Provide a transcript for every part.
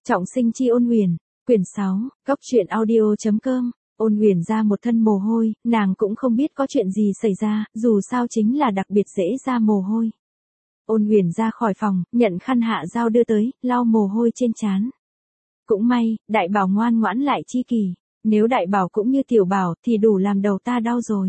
Trọng sinh chi Ôn Huyền, quyển 6, góc truyện audio.com. Ôn Huyền ra một thân mồ hôi, nàng cũng không biết có chuyện gì xảy ra, dù sao chính là đặc biệt dễ ra mồ hôi. Ôn Huyền ra khỏi phòng, nhận khăn Hạ Giao đưa tới, lau mồ hôi trên trán. Cũng may, đại bảo ngoan ngoãn lại chi kỳ, nếu đại bảo cũng như tiểu bảo thì đủ làm đầu ta đau rồi.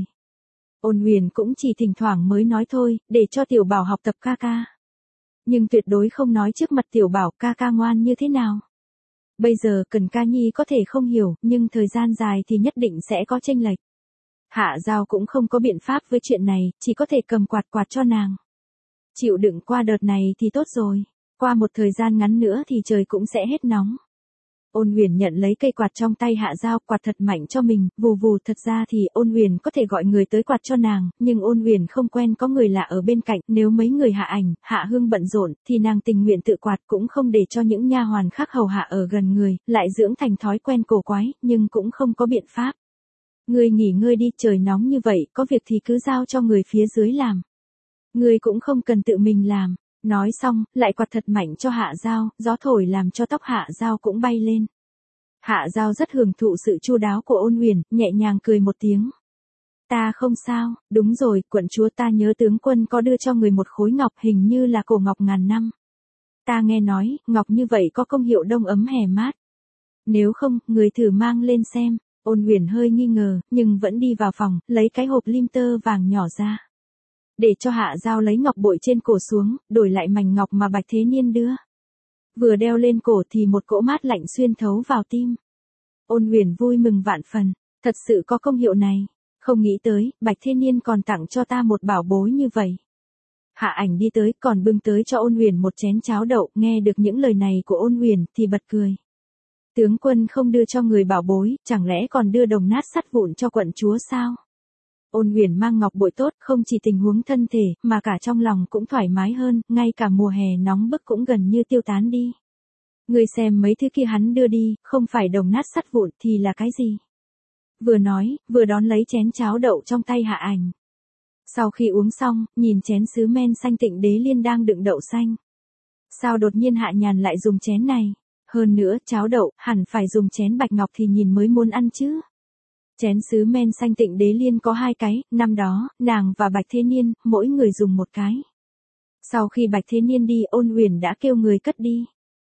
Ôn Huyền cũng chỉ thỉnh thoảng mới nói thôi, để cho tiểu bảo học tập ca ca. Nhưng tuyệt đối không nói trước mặt tiểu bảo ca ca ngoan như thế nào. Bây giờ Cần Ca Nhi có thể không hiểu, nhưng thời gian dài thì nhất định sẽ có chênh lệch. Hạ Giao cũng không có biện pháp với chuyện này, chỉ có thể cầm quạt cho nàng. Chịu đựng qua đợt này thì tốt rồi, qua một thời gian ngắn nữa thì trời cũng sẽ hết nóng. Ôn Huyền nhận lấy cây quạt trong tay Hạ Giao, quạt thật mạnh cho mình, vù vù. Thật ra thì Ôn Huyền có thể gọi người tới quạt cho nàng, nhưng Ôn Huyền không quen có người lạ ở bên cạnh, nếu mấy người Hạ Ảnh, Hạ Hương bận rộn, thì nàng tình nguyện tự quạt, cũng không để cho những nha hoàn khác hầu hạ ở gần người, lại dưỡng thành thói quen cổ quái, nhưng cũng không có biện pháp. Ngươi nghỉ ngơi đi, trời nóng như vậy, có việc thì cứ giao cho người phía dưới làm. Ngươi cũng không cần tự mình làm. Nói xong, lại quạt thật mạnh cho Hạ Giao, gió thổi làm cho tóc Hạ Giao cũng bay lên. Hạ Giao rất hưởng thụ sự chu đáo của Ôn Huyền, nhẹ nhàng cười một tiếng. Ta không sao, đúng rồi, quận chúa, ta nhớ tướng quân có đưa cho người một khối ngọc, hình như là cổ ngọc ngàn năm. Ta nghe nói, ngọc như vậy có công hiệu đông ấm hè mát. Nếu không, người thử mang lên xem. Ôn Huyền hơi nghi ngờ, nhưng vẫn đi vào phòng, lấy cái hộp lim tơ vàng nhỏ ra. Để cho Hạ Giao lấy ngọc bội trên cổ xuống, đổi lại mảnh ngọc mà Bạch Thế Niên đưa. Vừa đeo lên cổ thì một cỗ mát lạnh xuyên thấu vào tim. Ôn Huyền vui mừng vạn phần, thật sự có công hiệu này, không nghĩ tới, Bạch Thế Niên còn tặng cho ta một bảo bối như vậy. Hạ Ảnh đi tới, còn bưng tới cho Ôn Huyền một chén cháo đậu, nghe được những lời này của Ôn Huyền thì bật cười. Tướng quân không đưa cho người bảo bối, chẳng lẽ còn đưa đồng nát sắt vụn cho quận chúa sao? Ôn Huyền mang ngọc bội tốt, không chỉ tình huống thân thể, mà cả trong lòng cũng thoải mái hơn, ngay cả mùa hè nóng bức cũng gần như tiêu tán đi. Người xem mấy thứ kia hắn đưa đi, không phải đồng nát sắt vụn thì là cái gì? Vừa nói, vừa đón lấy chén cháo đậu trong tay Hạ Ảnh. Sau khi uống xong, nhìn chén sứ men xanh Tịnh Đế Liên đang đựng đậu xanh. Sao đột nhiên Hạ Nhàn lại dùng chén này? Hơn nữa, cháo đậu, hẳn phải dùng chén bạch ngọc thì nhìn mới muốn ăn chứ. Chén sứ men xanh Tịnh Đế Liên có 2 cái, năm đó, nàng và Bạch Thế Niên, mỗi người dùng 1 cái. Sau khi Bạch Thế Niên đi, Ôn Huyền đã kêu người cất đi.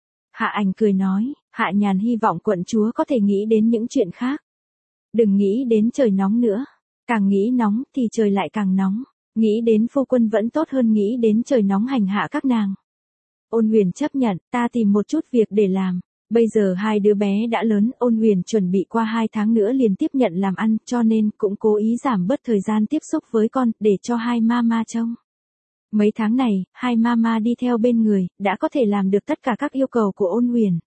Hạ Ảnh cười nói, Hạ Nhàn hy vọng quận chúa có thể nghĩ đến những chuyện khác. Đừng nghĩ đến trời nóng nữa. Càng nghĩ nóng thì trời lại càng nóng. Nghĩ đến phu quân vẫn tốt hơn nghĩ đến trời nóng hành hạ các nàng. Ôn Huyền chấp nhận, ta tìm một chút việc để làm. Bây giờ 2 đứa bé đã lớn, Ôn Huyền chuẩn bị qua 2 tháng nữa liền tiếp nhận làm ăn, cho nên cũng cố ý giảm bớt thời gian tiếp xúc với con, để cho 2 mama trông. Mấy tháng này, 2 mama đi theo bên người, đã có thể làm được tất cả các yêu cầu của Ôn Huyền.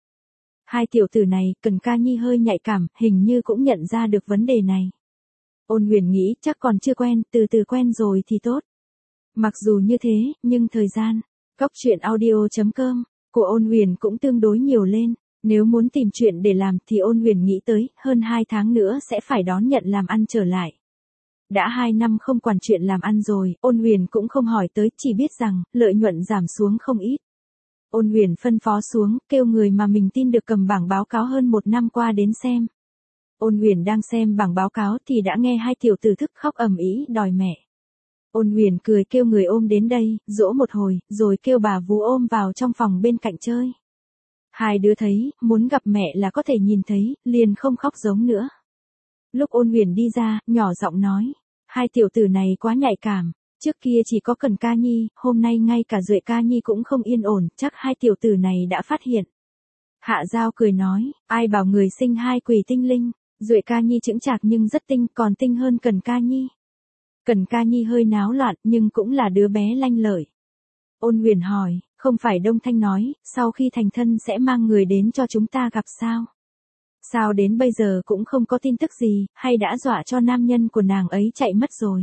2 tiểu tử này, Cần Ca Nhi hơi nhạy cảm, hình như cũng nhận ra được vấn đề này. Ôn Huyền nghĩ chắc còn chưa quen, từ từ quen rồi thì tốt. Mặc dù như thế, nhưng thời gian, góc truyện audio.com, của Ôn Huyền cũng tương đối nhiều lên. Nếu muốn tìm chuyện để làm thì Ôn Huyền nghĩ tới, hơn 2 tháng nữa sẽ phải đón nhận làm ăn trở lại. Đã 2 năm không quản chuyện làm ăn rồi, Ôn Huyền cũng không hỏi tới, chỉ biết rằng, lợi nhuận giảm xuống không ít. Ôn Huyền phân phó xuống, kêu người mà mình tin được cầm bảng báo cáo hơn 1 năm qua đến xem. Ôn Huyền đang xem bảng báo cáo thì đã nghe 2 tiểu tử thức khóc ầm ĩ đòi mẹ. Ôn Huyền cười kêu người ôm đến đây, dỗ một hồi, rồi kêu bà vú ôm vào trong phòng bên cạnh chơi. 2 đứa thấy, muốn gặp mẹ là có thể nhìn thấy, liền không khóc giống nữa. Lúc Ôn Huyền đi ra, nhỏ giọng nói, 2 tiểu tử này quá nhạy cảm, trước kia chỉ có Cần Ca Nhi, hôm nay ngay cả Duệ Ca Nhi cũng không yên ổn, chắc 2 tiểu tử này đã phát hiện. Hạ Giao cười nói, ai bảo người sinh 2 quỷ tinh linh, Duệ Ca Nhi chững chạc nhưng rất tinh, còn tinh hơn Cần Ca Nhi. Cần Ca Nhi hơi náo loạn, nhưng cũng là đứa bé lanh lợi. Ôn Huyền hỏi, không phải Đông Thanh nói, sau khi thành thân sẽ mang người đến cho chúng ta gặp sao? Sao đến bây giờ cũng không có tin tức gì, hay đã dọa cho nam nhân của nàng ấy chạy mất rồi?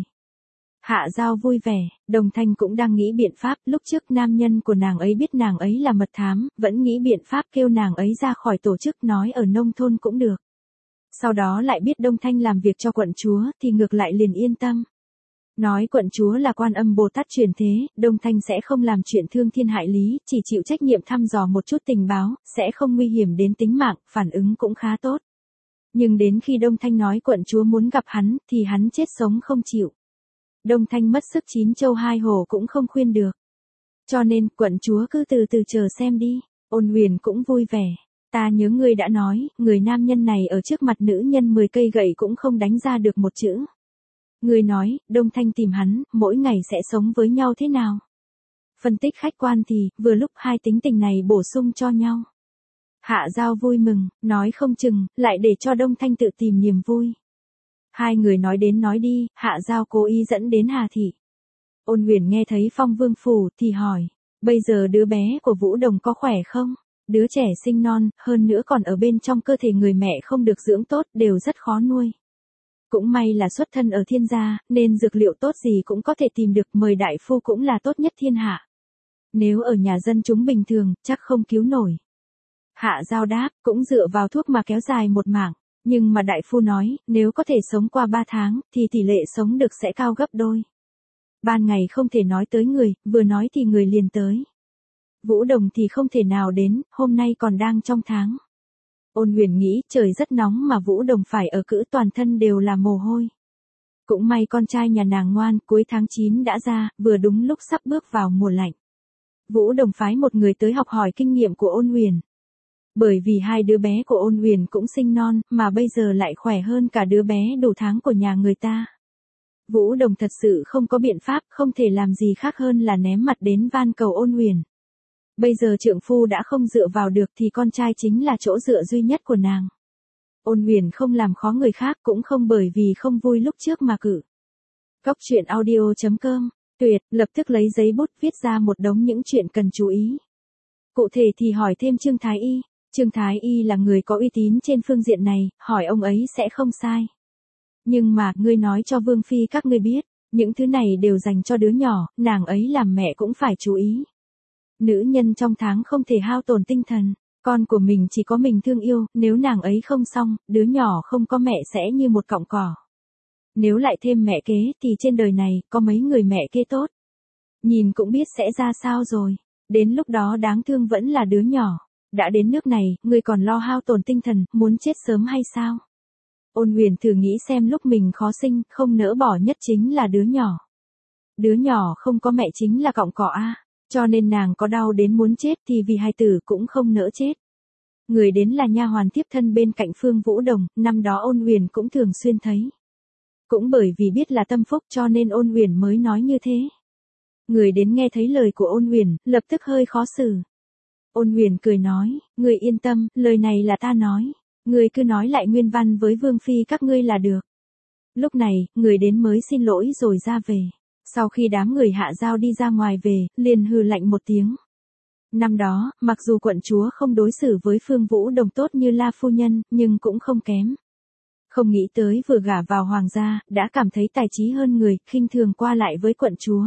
Hạ Giao vui vẻ, Đông Thanh cũng đang nghĩ biện pháp, lúc trước nam nhân của nàng ấy biết nàng ấy là mật thám, vẫn nghĩ biện pháp kêu nàng ấy ra khỏi tổ chức nói ở nông thôn cũng được. Sau đó lại biết Đông Thanh làm việc cho quận chúa thì ngược lại liền yên tâm. Nói quận chúa là Quan Âm Bồ Tát truyền thế, Đông Thanh sẽ không làm chuyện thương thiên hại lý, chỉ chịu trách nhiệm thăm dò một chút tình báo, sẽ không nguy hiểm đến tính mạng, phản ứng cũng khá tốt. Nhưng đến khi Đông Thanh nói quận chúa muốn gặp hắn, thì hắn chết sống không chịu. Đông Thanh mất sức chín châu hai hồ cũng không khuyên được. Cho nên, quận chúa cứ từ từ chờ xem đi. Ôn Huyền cũng vui vẻ. Ta nhớ ngươi đã nói, người nam nhân này ở trước mặt nữ nhân 10 cây gậy cũng không đánh ra được một chữ. Ngươi nói, Đông Thanh tìm hắn, mỗi ngày sẽ sống với nhau thế nào? Phân tích khách quan thì, vừa lúc hai tính tình này bổ sung cho nhau. Hạ Giao vui mừng, nói không chừng, lại để cho Đông Thanh tự tìm niềm vui. Hai người nói đến nói đi, Hạ Giao cố ý dẫn đến Hà Thị. Ôn Huyền nghe thấy Phong Vương Phủ thì hỏi, bây giờ đứa bé của Vũ Đồng có khỏe không? Đứa trẻ sinh non, hơn nữa còn ở bên trong cơ thể người mẹ không được dưỡng tốt, đều rất khó nuôi. Cũng may là xuất thân ở thiên gia, nên dược liệu tốt gì cũng có thể tìm được, mời đại phu cũng là tốt nhất thiên hạ. Nếu ở nhà dân chúng bình thường, chắc không cứu nổi. Hạ Giao đáp, cũng dựa vào thuốc mà kéo dài một mảng. Nhưng mà đại phu nói, nếu có thể sống qua 3 tháng, thì tỷ lệ sống được sẽ cao gấp đôi. Ban ngày không thể nói tới người, vừa nói thì người liền tới. Vũ Đồng thì không thể nào đến, hôm nay còn đang trong tháng. Ôn Huyền nghĩ trời rất nóng mà Vũ Đồng phải ở cữ, toàn thân đều là mồ hôi. Cũng may con trai nhà nàng ngoan, cuối tháng 9 đã ra, vừa đúng lúc sắp bước vào mùa lạnh. Vũ Đồng phái một người tới học hỏi kinh nghiệm của Ôn Huyền. Bởi vì hai đứa bé của Ôn Huyền cũng sinh non, mà bây giờ lại khỏe hơn cả đứa bé đủ tháng của nhà người ta. Vũ Đồng thật sự không có biện pháp, không thể làm gì khác hơn là ném mặt đến van cầu Ôn Huyền. Bây giờ trượng phu đã không dựa vào được thì con trai chính là chỗ dựa duy nhất của nàng. Ôn Huyền không làm khó người khác, cũng không bởi vì không vui lúc trước mà cự. Cóc truyện audio.com, tuyệt, lập tức lấy giấy bút viết ra một đống những chuyện cần chú ý. Cụ thể thì hỏi thêm Trương Thái Y. Trương Thái Y là người có uy tín trên phương diện này, hỏi ông ấy sẽ không sai. Nhưng mà, ngươi nói cho Vương Phi các ngươi biết, những thứ này đều dành cho đứa nhỏ, nàng ấy làm mẹ cũng phải chú ý. Nữ nhân trong tháng không thể hao tổn tinh thần, con của mình chỉ có mình thương yêu, nếu nàng ấy không xong, đứa nhỏ không có mẹ sẽ như một cọng cỏ. Nếu lại thêm mẹ kế thì trên đời này có mấy người mẹ kế tốt. Nhìn cũng biết sẽ ra sao rồi, đến lúc đó đáng thương vẫn là đứa nhỏ. Đã đến nước này, ngươi còn lo hao tổn tinh thần, muốn chết sớm hay sao? Ôn Huyền thử nghĩ xem lúc mình khó sinh, không nỡ bỏ nhất chính là đứa nhỏ. Đứa nhỏ không có mẹ chính là cọng cỏ a, cho nên nàng có đau đến muốn chết thì vì hài tử cũng không nỡ chết. Người đến là nha hoàn tiếp thân bên cạnh Phương Vũ Đồng, năm đó Ôn Huyền cũng thường xuyên thấy. Cũng bởi vì biết là tâm phúc cho nên Ôn Huyền mới nói như thế. Người đến nghe thấy lời của Ôn Huyền, lập tức hơi khó xử. Ôn Huyền cười nói, ngươi yên tâm, lời này là ta nói. Ngươi cứ nói lại nguyên văn với Vương Phi các ngươi là được. Lúc này, người đến mới xin lỗi rồi ra về. Sau khi đám người Hạ Giao đi ra ngoài về, liền hừ lạnh một tiếng. Năm đó, mặc dù quận chúa không đối xử với Phương Vũ Đồng tốt như La Phu Nhân, nhưng cũng không kém. Không nghĩ tới vừa gả vào hoàng gia, đã cảm thấy tài trí hơn người, khinh thường qua lại với quận chúa.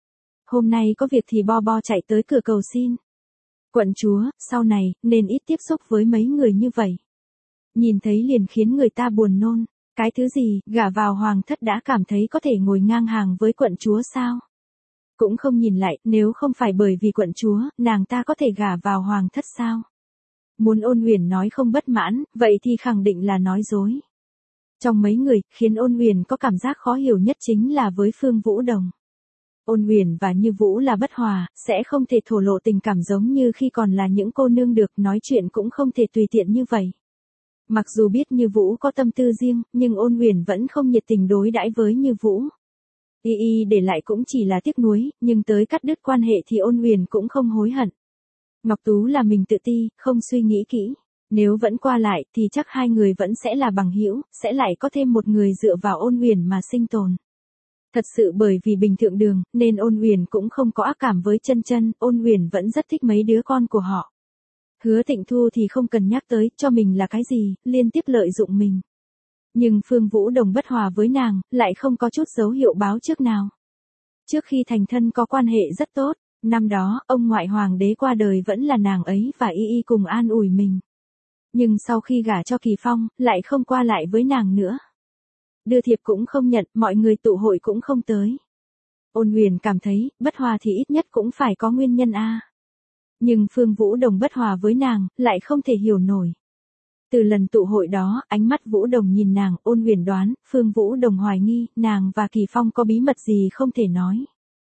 Hôm nay có việc thì bo bo chạy tới cửa cầu xin. Quận chúa, sau này, nên ít tiếp xúc với mấy người như vậy. Nhìn thấy liền khiến người ta buồn nôn. Cái thứ gì, gả vào hoàng thất đã cảm thấy có thể ngồi ngang hàng với quận chúa sao? Cũng không nhìn lại, nếu không phải bởi vì quận chúa, nàng ta có thể gả vào hoàng thất sao? Muốn Ôn Huyền nói không bất mãn, vậy thì khẳng định là nói dối. Trong mấy người, khiến Ôn Huyền có cảm giác khó hiểu nhất chính là với Phương Vũ Đồng. Ôn Huyền và Như Vũ là bất hòa, sẽ không thể thổ lộ tình cảm giống như khi còn là những cô nương được, nói chuyện cũng không thể tùy tiện như vậy. Mặc dù biết Như Vũ có tâm tư riêng, nhưng Ôn Huyền vẫn không nhiệt tình đối đãi với Như Vũ. Y để lại cũng chỉ là tiếc nuối, nhưng tới cắt đứt quan hệ thì Ôn Huyền cũng không hối hận. Ngọc Tú là mình tự ti, không suy nghĩ kỹ. Nếu vẫn qua lại thì chắc hai người vẫn sẽ là bằng hữu, sẽ lại có thêm một người dựa vào Ôn Huyền mà sinh tồn. Thật sự bởi vì bình thượng đường, nên Ôn Huyền cũng không có ác cảm với Chân Chân, Ôn Huyền vẫn rất thích mấy đứa con của họ. Hứa Tịnh Thu thì không cần nhắc tới, cho mình là cái gì, liên tiếp lợi dụng mình. Nhưng Phương Vũ Đồng bất hòa với nàng, lại không có chút dấu hiệu báo trước nào. Trước khi thành thân có quan hệ rất tốt, năm đó, ông ngoại hoàng đế qua đời vẫn là nàng ấy và Y cùng an ủi mình. Nhưng sau khi gả cho Kỳ Phong, lại không qua lại với nàng nữa. Đưa thiệp cũng không nhận, mọi người tụ hội cũng không tới. Ôn Huyền cảm thấy, bất hòa thì ít nhất cũng phải có nguyên nhân a. Nhưng Phương Vũ Đồng bất hòa với nàng, lại không thể hiểu nổi. Từ lần tụ hội đó, ánh mắt Vũ Đồng nhìn nàng, Ôn Huyền đoán, Phương Vũ Đồng hoài nghi, nàng và Kỳ Phong có bí mật gì không thể nói.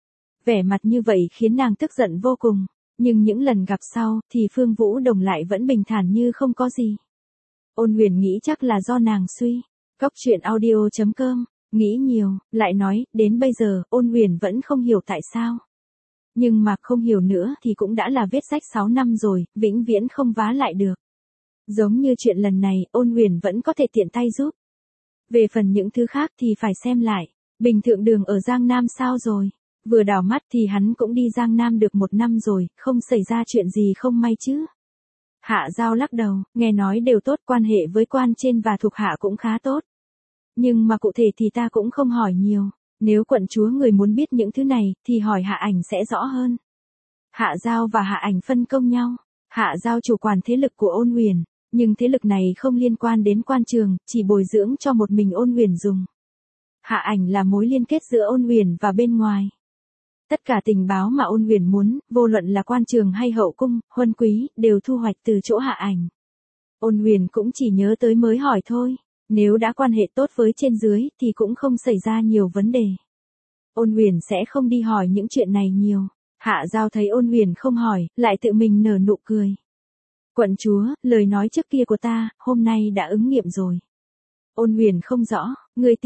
Vẻ mặt như vậy khiến nàng tức giận vô cùng, nhưng những lần gặp sau, thì Phương Vũ Đồng lại vẫn bình thản như không có gì. Ôn Huyền nghĩ chắc là do nàng suy. Góc truyện audio.com, nghĩ nhiều, lại nói, đến bây giờ, Ôn Huyền vẫn không hiểu tại sao. Nhưng mà không hiểu nữa thì cũng đã là vết rách 6 năm rồi, vĩnh viễn không vá lại được. Giống như chuyện lần này, Ôn Huyền vẫn có thể tiện tay giúp. Về phần những thứ khác thì phải xem lại. Bình Thượng Đường ở Giang Nam sao rồi? Vừa đảo mắt thì hắn cũng đi Giang Nam được 1 năm rồi, không xảy ra chuyện gì không may chứ. Hạ Giao lắc đầu, nghe nói đều tốt, quan hệ với quan trên và thuộc hạ cũng khá tốt. Nhưng mà cụ thể thì ta cũng không hỏi nhiều. Nếu quận chúa người muốn biết những thứ này, thì hỏi Hạ Ảnh sẽ rõ hơn. Hạ Giao và Hạ Ảnh phân công nhau. Hạ Giao chủ quản thế lực của Ôn Huyền, nhưng thế lực này không liên quan đến quan trường, chỉ bồi dưỡng cho một mình Ôn Huyền dùng. Hạ Ảnh là mối liên kết giữa Ôn Huyền và bên ngoài. Tất cả tình báo mà Ôn Huyền muốn, vô luận là quan trường hay hậu cung, huân quý, đều thu hoạch từ chỗ Hạ Ảnh. Ôn Huyền cũng chỉ nhớ tới mới hỏi thôi. Nếu đã quan hệ tốt với trên dưới, thì cũng không xảy ra nhiều vấn đề. Ôn Huyền sẽ không đi hỏi những chuyện này nhiều. Hạ Giao thấy Ôn Huyền không hỏi, lại tự mình nở nụ cười. Quận chúa, lời nói trước kia của ta, hôm nay đã ứng nghiệm rồi. Ôn Huyền không rõ, người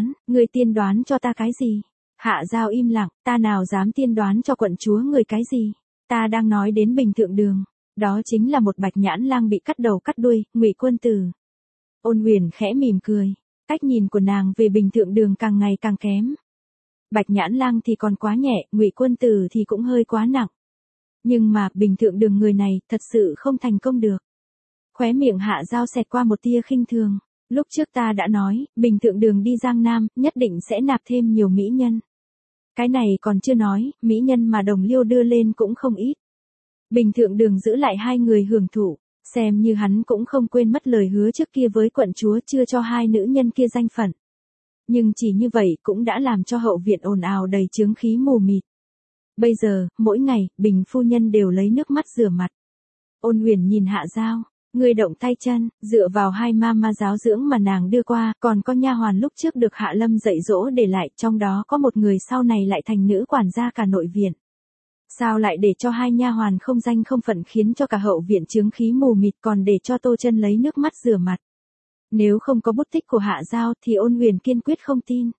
tiên đoán cho ta cái gì? Hạ Giao im lặng, ta nào dám tiên đoán cho quận chúa người cái gì? Ta đang nói đến Bình Thượng Đường. Đó chính là một bạch nhãn lang bị cắt đầu cắt đuôi, Ngụy Quân Tử. Ôn Huyền khẽ mỉm cười. Cách nhìn của nàng về Bình Thượng Đường càng ngày càng kém. Bạch nhãn lang thì còn quá nhẹ, Ngụy Quân Tử thì cũng hơi quá nặng. Nhưng mà, Bình Thượng Đường người này, thật sự không thành công được. Khóe miệng Hạ Giao xẹt qua một tia khinh thường. Lúc trước ta đã nói, Bình Thượng Đường đi Giang Nam, nhất định sẽ nạp thêm nhiều mỹ nhân. Cái này còn chưa nói, mỹ nhân mà Đồng Liêu đưa lên cũng không ít. Bình Thượng Đường giữ lại 2 người hưởng thụ, xem như hắn cũng không quên mất lời hứa trước kia với quận chúa chưa cho 2 nữ nhân kia danh phận. Nhưng chỉ như vậy cũng đã làm cho hậu viện ồn ào đầy chướng khí mù mịt. Bây giờ, mỗi ngày, Bình phu nhân đều lấy nước mắt rửa mặt. Ôn Huyền nhìn Hạ Giao, người động tay chân, dựa vào 2 ma giáo dưỡng mà nàng đưa qua, còn có nha hoàn lúc trước được Hạ Lâm dạy dỗ để lại, trong đó có một người sau này lại thành nữ quản gia cả nội viện. Sao lại để cho 2 nha hoàn không danh không phận khiến cho cả hậu viện chướng khí mù mịt, còn để cho Tô Chân lấy nước mắt rửa mặt. Nếu không có bút tích của Hạ Giao thì Ôn Huyền kiên quyết không tin.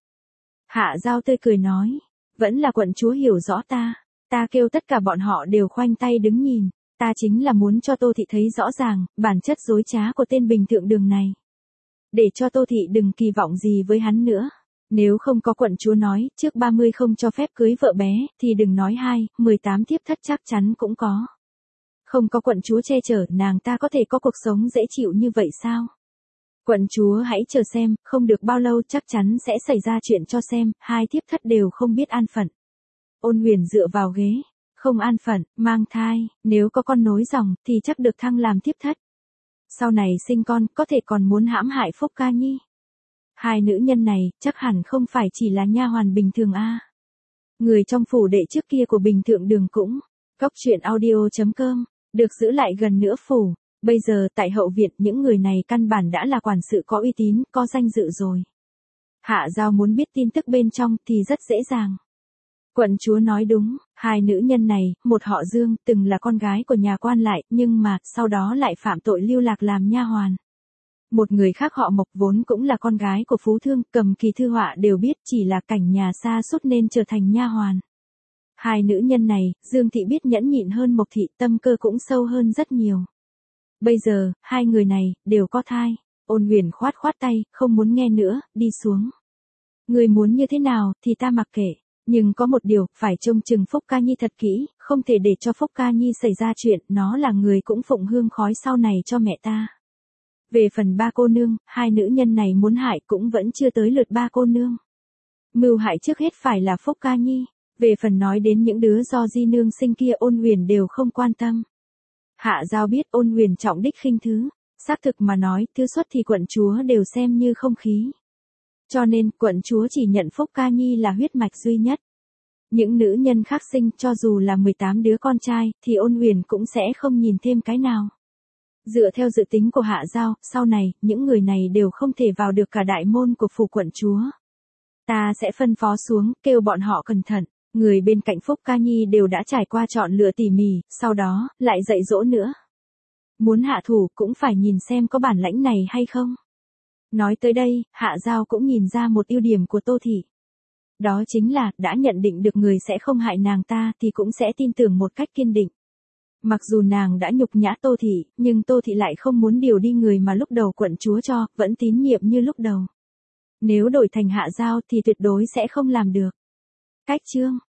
Hạ Giao tươi cười nói, vẫn là quận chúa hiểu rõ ta. Ta kêu tất cả bọn họ đều khoanh tay đứng nhìn. Ta chính là muốn cho Tô Thị thấy rõ ràng, bản chất dối trá của tên Bình Thượng Đường này. Để cho Tô Thị đừng kỳ vọng gì với hắn nữa. Nếu không có quận chúa nói, trước 30 không cho phép cưới vợ bé, thì đừng nói 18 thiếp thất chắc chắn cũng có. Không có quận chúa che chở, nàng ta có thể có cuộc sống dễ chịu như vậy sao? Quận chúa hãy chờ xem, không được bao lâu chắc chắn sẽ xảy ra chuyện cho xem, 2 thiếp thất đều không biết an phận. Ôn Huyền dựa vào ghế, không an phận, mang thai, nếu có con nối dòng, thì chắc được thăng làm thiếp thất. Sau này sinh con, có thể còn muốn hãm hại Phúc Ca Nhi. 2 nữ nhân này, chắc hẳn không phải chỉ là nha hoàn bình thường a. Người trong phủ đệ trước kia của Bình Thượng Đường cũng, góc truyện audio.com, được giữ lại gần nửa phủ. Bây giờ tại hậu viện những người này căn bản đã là quản sự có uy tín, có danh dự rồi. Hạ Giao muốn biết tin tức bên trong thì rất dễ dàng. Quận chúa nói đúng, 2 nữ nhân này, một họ Dương, từng là con gái của nhà quan lại, nhưng mà, sau đó lại phạm tội lưu lạc làm nha hoàn. Một người khác họ Mộc vốn cũng là con gái của phú thương, Cầm Kỳ thư họa đều biết chỉ là cảnh nhà xa sút nên trở thành nha hoàn. 2 nữ nhân này, Dương Thị biết nhẫn nhịn hơn Mộc Thị, tâm cơ cũng sâu hơn rất nhiều. Bây giờ, 2 người này, đều có thai. Ôn Huyền khoát khoát tay, không muốn nghe nữa, đi xuống. Người muốn như thế nào, thì ta mặc kệ. Nhưng có một điều, phải trông chừng Phúc Ca Nhi thật kỹ, không thể để cho Phúc Ca Nhi xảy ra chuyện, nó là người cũng phụng hương khói sau này cho mẹ ta. Về phần 3 cô nương, 2 nữ nhân này muốn hại cũng vẫn chưa tới lượt 3 cô nương. Mưu hại trước hết phải là Phúc Ca Nhi. Về phần nói đến những đứa do Di Nương sinh kia Ôn Huyền đều không quan tâm. Hạ Giao biết Ôn Huyền trọng đích khinh thứ, xác thực mà nói, thứ xuất thì quận chúa đều xem như không khí. Cho nên, quận chúa chỉ nhận Phúc Ca Nhi là huyết mạch duy nhất. Những nữ nhân khác sinh cho dù là 18 đứa con trai, thì Ôn Huyền cũng sẽ không nhìn thêm cái nào. Dựa theo dự tính của Hạ Giao, sau này, những người này đều không thể vào được cả đại môn của phủ quận chúa. Ta sẽ phân phó xuống, kêu bọn họ cẩn thận. Người bên cạnh Phúc Ca Nhi đều đã trải qua chọn lựa tỉ mỉ, sau đó, lại dạy dỗ nữa. Muốn hạ thủ cũng phải nhìn xem có bản lãnh này hay không. Nói tới đây, Hạ Giao cũng nhìn ra một ưu điểm của Tô Thị. Đó chính là, đã nhận định được người sẽ không hại nàng ta thì cũng sẽ tin tưởng một cách kiên định. Mặc dù nàng đã nhục nhã Tô Thị, nhưng Tô Thị lại không muốn điều đi người mà lúc đầu quận chúa cho, vẫn tín nhiệm như lúc đầu. Nếu đổi thành Hạ Giao thì tuyệt đối sẽ không làm được. Cách chương